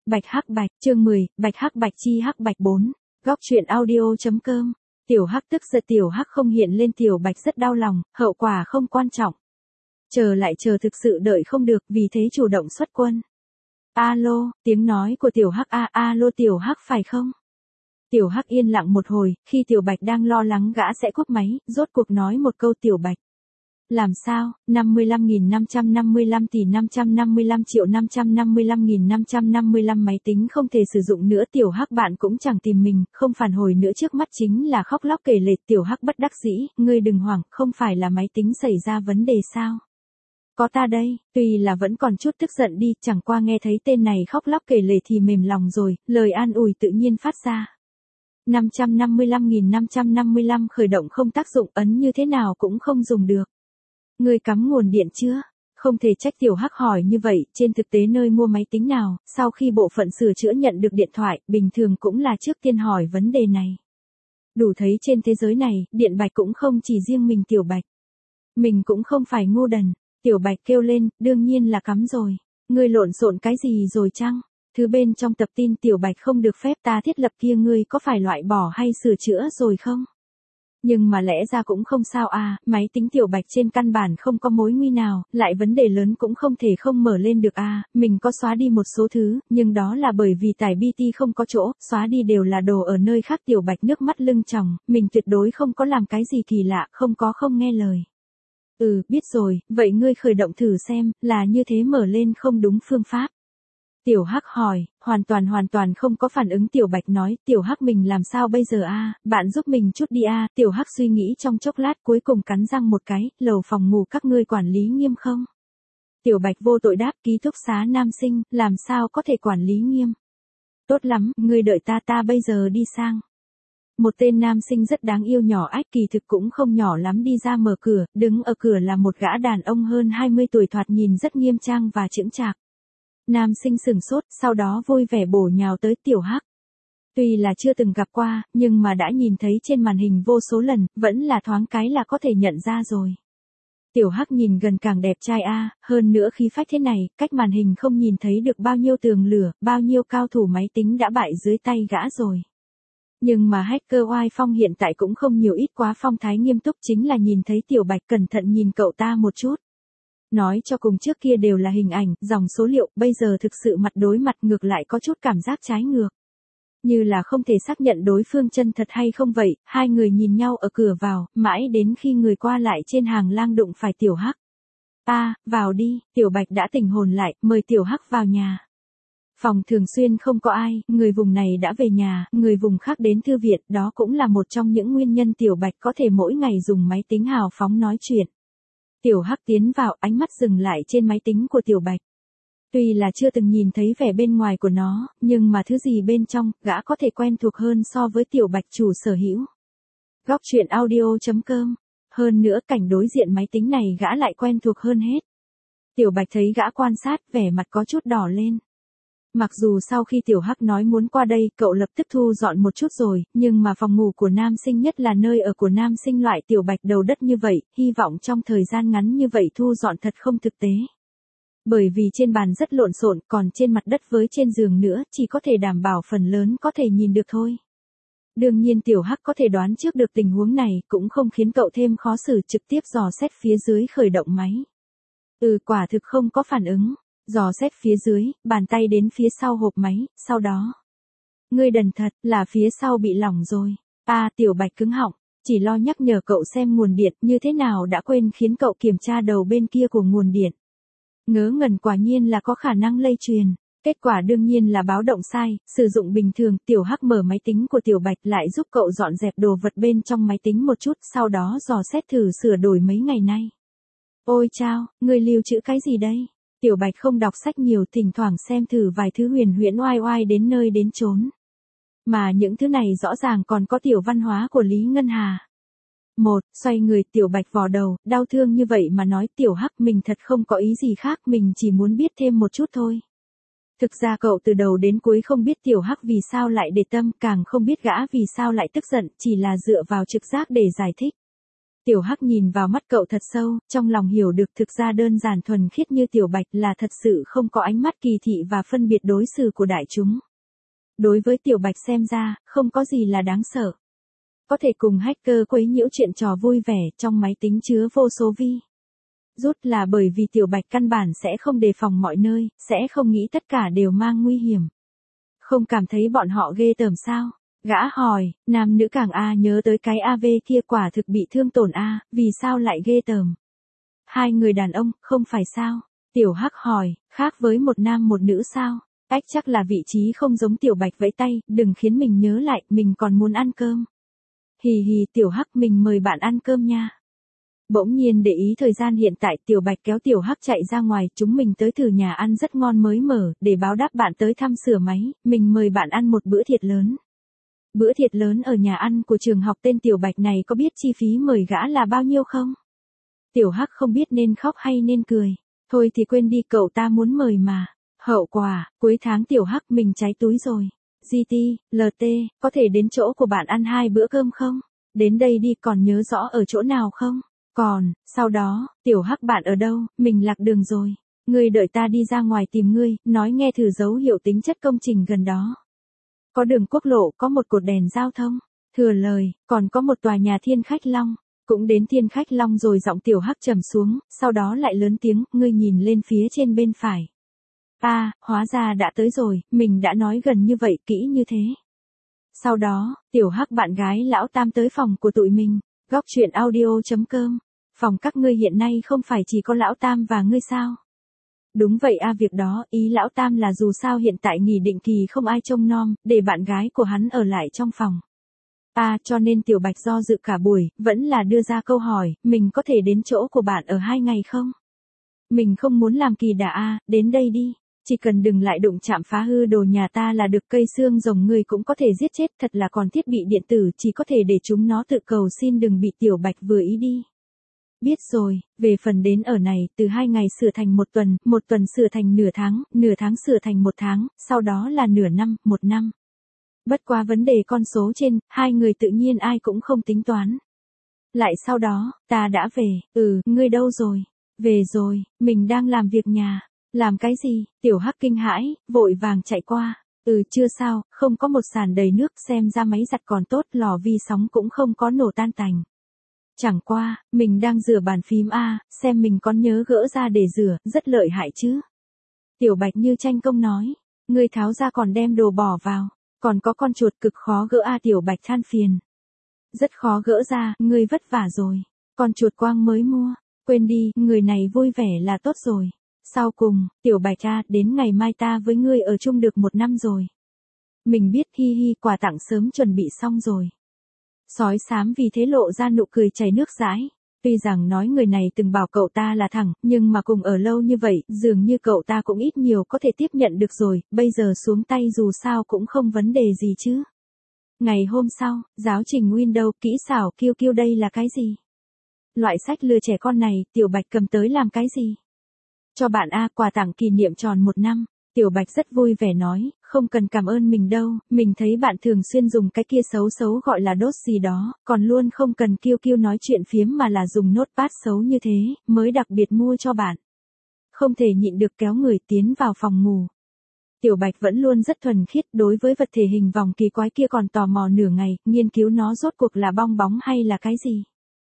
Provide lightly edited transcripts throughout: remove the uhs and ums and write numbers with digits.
Bạch Hắc Bạch, chương 10, Bạch Hắc Bạch chi Hắc Bạch 4. Góc truyện audio.com. Tiểu Hắc tức giận, Tiểu Hắc không hiện lên, Tiểu Bạch rất đau lòng, hậu quả không quan trọng. Chờ lại chờ, thực sự đợi không được, vì thế chủ động xuất quân. Alo, tiếng nói của Tiểu Hắc, alo Tiểu Hắc phải không? Tiểu Hắc yên lặng một hồi, khi Tiểu Bạch đang lo lắng gã sẽ cúp máy, rốt cuộc nói một câu. Tiểu Bạch. Làm sao, 55.555 tỷ 555.555.555 máy tính không thể sử dụng nữa. Tiểu Hắc bạn cũng chẳng tìm mình, không phản hồi nữa, trước mắt chính là khóc lóc kể lể. Tiểu Hắc bất đắc dĩ, ngươi đừng hoảng, không phải là máy tính xảy ra vấn đề sao? Có ta đây, tuy là vẫn còn chút tức giận đi, chẳng qua nghe thấy tên này khóc lóc kể lể thì mềm lòng rồi, lời an ủi tự nhiên phát ra. 555.555 khởi động không tác dụng, ấn như thế nào cũng không dùng được. Ngươi cắm nguồn điện chưa? Không thể trách Tiểu Hắc hỏi như vậy, trên thực tế nơi mua máy tính nào, sau khi bộ phận sửa chữa nhận được điện thoại, bình thường cũng là trước tiên hỏi vấn đề này. Đủ thấy trên thế giới này, Điện Bạch cũng không chỉ riêng mình Tiểu Bạch. Mình cũng không phải ngu đần. Tiểu Bạch kêu lên, đương nhiên là cắm rồi. Ngươi lộn xộn cái gì rồi chăng? Thứ bên trong tập tin Tiểu Bạch không được phép ta thiết lập kia, ngươi có phải loại bỏ hay sửa chữa rồi không? Nhưng mà lẽ ra cũng không sao máy tính Tiểu Bạch trên căn bản không có mối nguy nào, lại vấn đề lớn cũng không thể không mở lên được mình có xóa đi một số thứ, nhưng đó là bởi vì tải BT không có chỗ, xóa đi đều là đồ ở nơi khác. Tiểu Bạch nước mắt lưng tròng, mình tuyệt đối không có làm cái gì kỳ lạ, không nghe lời. Biết rồi, vậy ngươi khởi động thử xem, là như thế mở lên không đúng phương pháp. Tiểu Hắc hỏi, hoàn toàn không có phản ứng. Tiểu Bạch nói, Tiểu Hắc mình làm sao bây giờ bạn giúp mình chút đi Tiểu Hắc suy nghĩ trong chốc lát, cuối cùng cắn răng một cái, lầu phòng ngủ các ngươi quản lý nghiêm không? Tiểu Bạch vô tội đáp, ký túc xá nam sinh, làm sao có thể quản lý nghiêm? Tốt lắm, ngươi đợi ta bây giờ đi sang. Một tên nam sinh rất đáng yêu nhỏ ách, kỳ thực cũng không nhỏ lắm, đi ra mở cửa, đứng ở cửa là một gã đàn ông hơn 20 tuổi, thoạt nhìn rất nghiêm trang và chững chạc. Nam sinh sửng sốt, sau đó vui vẻ bổ nhào tới Tiểu Hắc. Tuy là chưa từng gặp qua, nhưng mà đã nhìn thấy trên màn hình vô số lần, vẫn là thoáng cái là có thể nhận ra rồi. Tiểu Hắc nhìn gần càng đẹp trai hơn nữa khí phách thế này, cách màn hình không nhìn thấy được bao nhiêu tường lửa, bao nhiêu cao thủ máy tính đã bại dưới tay gã rồi. Nhưng mà hacker oai phong hiện tại cũng không nhiều, ít quá phong thái nghiêm túc, chính là nhìn thấy Tiểu Bạch, cẩn thận nhìn cậu ta một chút. Nói cho cùng trước kia đều là hình ảnh, dòng số liệu, bây giờ thực sự mặt đối mặt, ngược lại có chút cảm giác trái ngược. Như là không thể xác nhận đối phương chân thật hay không vậy. Hai người nhìn nhau ở cửa vào, mãi đến khi người qua lại trên hàng lang đụng phải Tiểu Hắc. Vào đi. Tiểu Bạch đã tỉnh hồn lại, mời Tiểu Hắc vào nhà. Phòng thường xuyên không có ai, người vùng này đã về nhà, người vùng khác đến thư viện, đó cũng là một trong những nguyên nhân Tiểu Bạch có thể mỗi ngày dùng máy tính hào phóng nói chuyện. Tiểu Hắc tiến vào, ánh mắt dừng lại trên máy tính của Tiểu Bạch. Tuy là chưa từng nhìn thấy vẻ bên ngoài của nó, nhưng mà thứ gì bên trong, gã có thể quen thuộc hơn so với Tiểu Bạch chủ sở hữu. Góc truyện audio.com. Hơn nữa cảnh đối diện máy tính này gã lại quen thuộc hơn hết. Tiểu Bạch thấy gã quan sát, vẻ mặt có chút đỏ lên. Mặc dù sau khi Tiểu Hắc nói muốn qua đây, cậu lập tức thu dọn một chút rồi, nhưng mà phòng ngủ của nam sinh, nhất là nơi ở của nam sinh loại Tiểu Bạch đầu đất như vậy, hy vọng trong thời gian ngắn như vậy thu dọn thật không thực tế. Bởi vì trên bàn rất lộn xộn, còn trên mặt đất với trên giường nữa, chỉ có thể đảm bảo phần lớn có thể nhìn được thôi. Đương nhiên Tiểu Hắc có thể đoán trước được tình huống này, cũng không khiến cậu thêm khó xử, trực tiếp dò xét phía dưới khởi động máy. Quả thực không có phản ứng. Dò xét phía dưới, bàn tay đến phía sau hộp máy, sau đó. Ngươi đần thật, là phía sau bị lỏng rồi. Tiểu Bạch cứng họng, chỉ lo nhắc nhở cậu xem nguồn điện, như thế nào đã quên khiến cậu kiểm tra đầu bên kia của nguồn điện. Ngớ ngẩn, quả nhiên là có khả năng lây truyền. Kết quả đương nhiên là báo động sai, sử dụng bình thường. Tiểu Hắc mở máy tính của Tiểu Bạch lại giúp cậu dọn dẹp đồ vật bên trong máy tính một chút, sau đó dò xét thử sửa đổi mấy ngày nay. Ôi chao, ngươi lưu trữ cái gì đây? Tiểu Bạch không đọc sách nhiều, thỉnh thoảng xem thử vài thứ huyền huyễn oai oai đến nơi đến chốn. Mà những thứ này rõ ràng còn có tiểu văn hóa của Lý Ngân Hà. Xoay người, Tiểu Bạch vò đầu, đau thương như vậy mà nói, Tiểu Hắc mình thật không có ý gì khác, mình chỉ muốn biết thêm một chút thôi. Thực ra cậu từ đầu đến cuối không biết Tiểu Hắc vì sao lại để tâm, càng không biết gã vì sao lại tức giận, chỉ là dựa vào trực giác để giải thích. Tiểu Hắc nhìn vào mắt cậu thật sâu, trong lòng hiểu được thực ra đơn giản thuần khiết như Tiểu Bạch là thật sự không có ánh mắt kỳ thị và phân biệt đối xử của đại chúng. Đối với Tiểu Bạch xem ra, không có gì là đáng sợ. Có thể cùng hacker quấy nhiễu chuyện trò vui vẻ, trong máy tính chứa vô số rút là bởi vì Tiểu Bạch căn bản sẽ không đề phòng mọi nơi, sẽ không nghĩ tất cả đều mang nguy hiểm. Không cảm thấy bọn họ ghê tởm sao? Gã hỏi, nam nữ càng nhớ tới cái AV kia quả thực bị thương tổn vì sao lại ghê tởm? Hai người đàn ông, không phải sao? Tiểu Hắc hỏi, khác với một nam một nữ sao? Chắc là vị trí không giống Tiểu Bạch vẫy tay, đừng khiến mình nhớ lại, mình còn muốn ăn cơm. Hì hì Tiểu Hắc, mình mời bạn ăn cơm nha. Bỗng nhiên để ý thời gian hiện tại, Tiểu Bạch kéo Tiểu Hắc chạy ra ngoài, chúng mình tới thử nhà ăn rất ngon mới mở, để báo đáp bạn tới thăm sửa máy, mình mời bạn ăn một bữa thiệt lớn. Bữa thiệt lớn ở nhà ăn của trường học tên Tiểu Bạch này có biết chi phí mời gã là bao nhiêu không? Tiểu Hắc không biết nên khóc hay nên cười. Thôi thì quên đi, cậu ta muốn mời mà. Hậu quả, cuối tháng Tiểu Hắc mình cháy túi rồi. GT, LT, có thể đến chỗ của bạn ăn 2 bữa cơm không? Đến đây đi, còn nhớ rõ ở chỗ nào không? Còn, sau đó, Tiểu Hắc bạn ở đâu, mình lạc đường rồi. Ngươi đợi ta đi ra ngoài tìm ngươi, nói nghe thử dấu hiệu tính chất công trình gần đó. Có đường quốc lộ, có một cột đèn giao thông. Thừa lời, còn có một tòa nhà Thiên Khách Long. Cũng đến Thiên Khách Long rồi, giọng Tiểu Hắc trầm xuống, sau đó lại lớn tiếng, ngươi nhìn lên phía trên bên phải. Hóa ra đã tới rồi, mình đã nói gần như vậy, kỹ như thế. Sau đó, Tiểu Hắc bạn gái lão Tam tới phòng của tụi mình. Góc truyện audio.com. Phòng các ngươi hiện nay không phải chỉ có lão Tam và ngươi sao? Đúng vậy việc đó, ý lão Tam là dù sao hiện tại nghỉ định kỳ không ai trông nom, để bạn gái của hắn ở lại trong phòng. Cho nên Tiểu Bạch do dự cả buổi, vẫn là đưa ra câu hỏi, mình có thể đến chỗ của bạn ở 2 ngày không? Mình không muốn làm kỳ đà đến đây đi. Chỉ cần đừng lại đụng chạm phá hư đồ nhà ta là được, cây xương rồng người cũng có thể giết chết, thật là còn thiết bị điện tử chỉ có thể để chúng nó tự cầu xin, đừng bị Tiểu Bạch vừa ý đi. Biết rồi, về phần đến ở này, từ 2 ngày sửa thành 1 tuần sửa thành nửa tháng sửa thành 1 tháng, sau đó là nửa năm, 1 năm. Bất qua vấn đề con số trên, 2 người tự nhiên ai cũng không tính toán. Lại sau đó, ta đã về, ngươi đâu rồi? Về rồi, mình đang làm việc nhà. Làm cái gì? Tiểu Hắc kinh hãi, vội vàng chạy qua. Chưa sao, không có một sàn đầy nước, xem ra máy giặt còn tốt, lò vi sóng cũng không có nổ tan tành. Chẳng qua, mình đang rửa bàn phím xem mình có nhớ gỡ ra để rửa, rất lợi hại chứ. Tiểu Bạch như tranh công nói, ngươi tháo ra còn đem đồ bỏ vào, còn có con chuột cực khó gỡ Tiểu Bạch than phiền. Rất khó gỡ ra, ngươi vất vả rồi, con chuột quang mới mua, quên đi, người này vui vẻ là tốt rồi. Sau cùng, Tiểu Bạch đến ngày mai ta với ngươi ở chung được 1 năm rồi. Mình biết, hi hi, quà tặng sớm chuẩn bị xong rồi. Sói xám vì thế lộ ra nụ cười chảy nước dãi. Tuy rằng nói người này từng bảo cậu ta là thẳng, nhưng mà cùng ở lâu như vậy, dường như cậu ta cũng ít nhiều có thể tiếp nhận được rồi, bây giờ xuống tay dù sao cũng không vấn đề gì chứ. Ngày hôm sau, giáo trình Windows, kỹ xảo QQ đây là cái gì? Loại sách lừa trẻ con này, Tiểu Bạch cầm tới làm cái gì? Cho bạn quà tặng kỷ niệm tròn 1 năm. Tiểu Bạch rất vui vẻ nói, không cần cảm ơn mình đâu, mình thấy bạn thường xuyên dùng cái kia xấu xấu gọi là đốt gì đó, còn luôn không cần QQ nói chuyện phiếm mà là dùng notepad xấu như thế, mới đặc biệt mua cho bạn. Không thể nhịn được kéo người tiến vào phòng ngủ. Tiểu Bạch vẫn luôn rất thuần khiết, đối với vật thể hình vòng kỳ quái kia còn tò mò nửa ngày, nghiên cứu nó rốt cuộc là bong bóng hay là cái gì.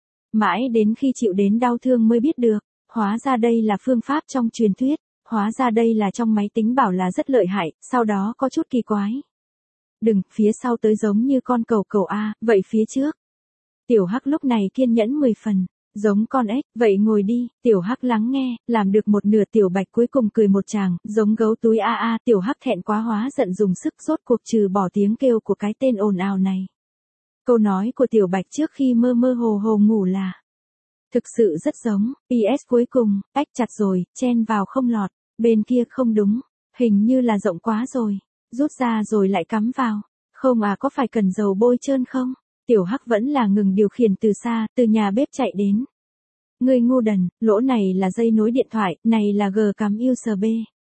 Mãi đến khi chịu đến đau thương mới biết được, hóa ra đây là phương pháp trong truyền thuyết. Hóa ra đây là trong máy tính bảo là rất lợi hại, sau đó có chút kỳ quái. Đừng, phía sau tới giống như con cầu vậy phía trước. Tiểu Hắc lúc này kiên nhẫn 10 phần, giống con ếch, vậy ngồi đi, Tiểu Hắc lắng nghe, làm được một nửa Tiểu Bạch cuối cùng cười một tràng, giống gấu túi Tiểu Hắc thẹn quá hóa giận dùng sức rốt cuộc trừ bỏ tiếng kêu của cái tên ồn ào này. Câu nói của Tiểu Bạch trước khi mơ mơ hồ hồ ngủ là thực sự rất giống, PS cuối cùng, ếch chặt rồi, chen vào không lọt, bên kia không đúng, hình như là rộng quá rồi, rút ra rồi lại cắm vào, không có phải cần dầu bôi trơn không? Tiểu Hắc vẫn là ngừng điều khiển từ xa, từ nhà bếp chạy đến. Ngươi ngu đần, lỗ này là dây nối điện thoại, này là G cắm USB.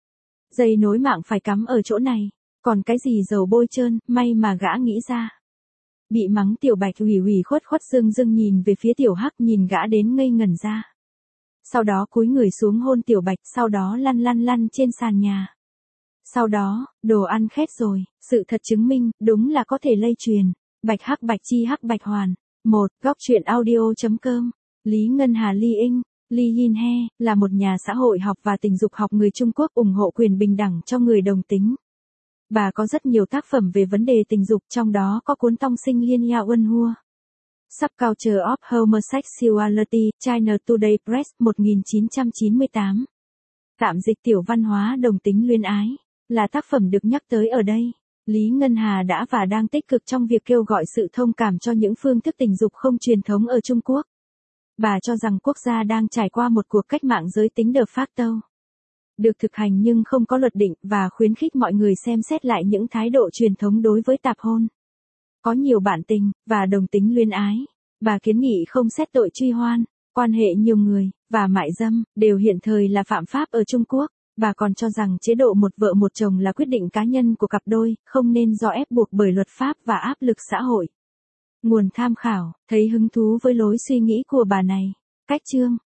Dây nối mạng phải cắm ở chỗ này, còn cái gì dầu bôi trơn, may mà gã nghĩ ra. Bị mắng Tiểu Bạch ủy khuất dưng dưng nhìn về phía Tiểu Hắc, nhìn gã đến ngây ngẩn ra. Sau đó cúi người xuống hôn Tiểu Bạch, sau đó lăn trên sàn nhà. Sau đó, đồ ăn khét rồi, sự thật chứng minh, đúng là có thể lây truyền. Bạch Hắc Bạch Chi Hắc Bạch Hoàn. 1. Góc truyện audio.com. Lý Ngân Hà Ly Inh, Lee Yin He, là một nhà xã hội học và tình dục học người Trung Quốc ủng hộ quyền bình đẳng cho người đồng tính. Bà có rất nhiều tác phẩm về vấn đề tình dục, trong đó có cuốn Tong Sinh Liên Yao Ân Hua. Subculture of Homosexuality, China Today Press, 1998. Tạm dịch tiểu văn hóa đồng tính luyến ái, là tác phẩm được nhắc tới ở đây. Lý Ngân Hà đã và đang tích cực trong việc kêu gọi sự thông cảm cho những phương thức tình dục không truyền thống ở Trung Quốc. Bà cho rằng quốc gia đang trải qua một cuộc cách mạng giới tính de facto. Được thực hành nhưng không có luật định, và khuyến khích mọi người xem xét lại những thái độ truyền thống đối với tạp hôn. Có nhiều bạn tình, và đồng tính luyến ái. Bà kiến nghị không xét tội truy hoan, quan hệ nhiều người, và mại dâm, đều hiện thời là phạm pháp ở Trung Quốc. Bà còn cho rằng chế độ một vợ một chồng là quyết định cá nhân của cặp đôi, không nên do ép buộc bởi luật pháp và áp lực xã hội. Nguồn tham khảo, thấy hứng thú với lối suy nghĩ của bà này. Cách chương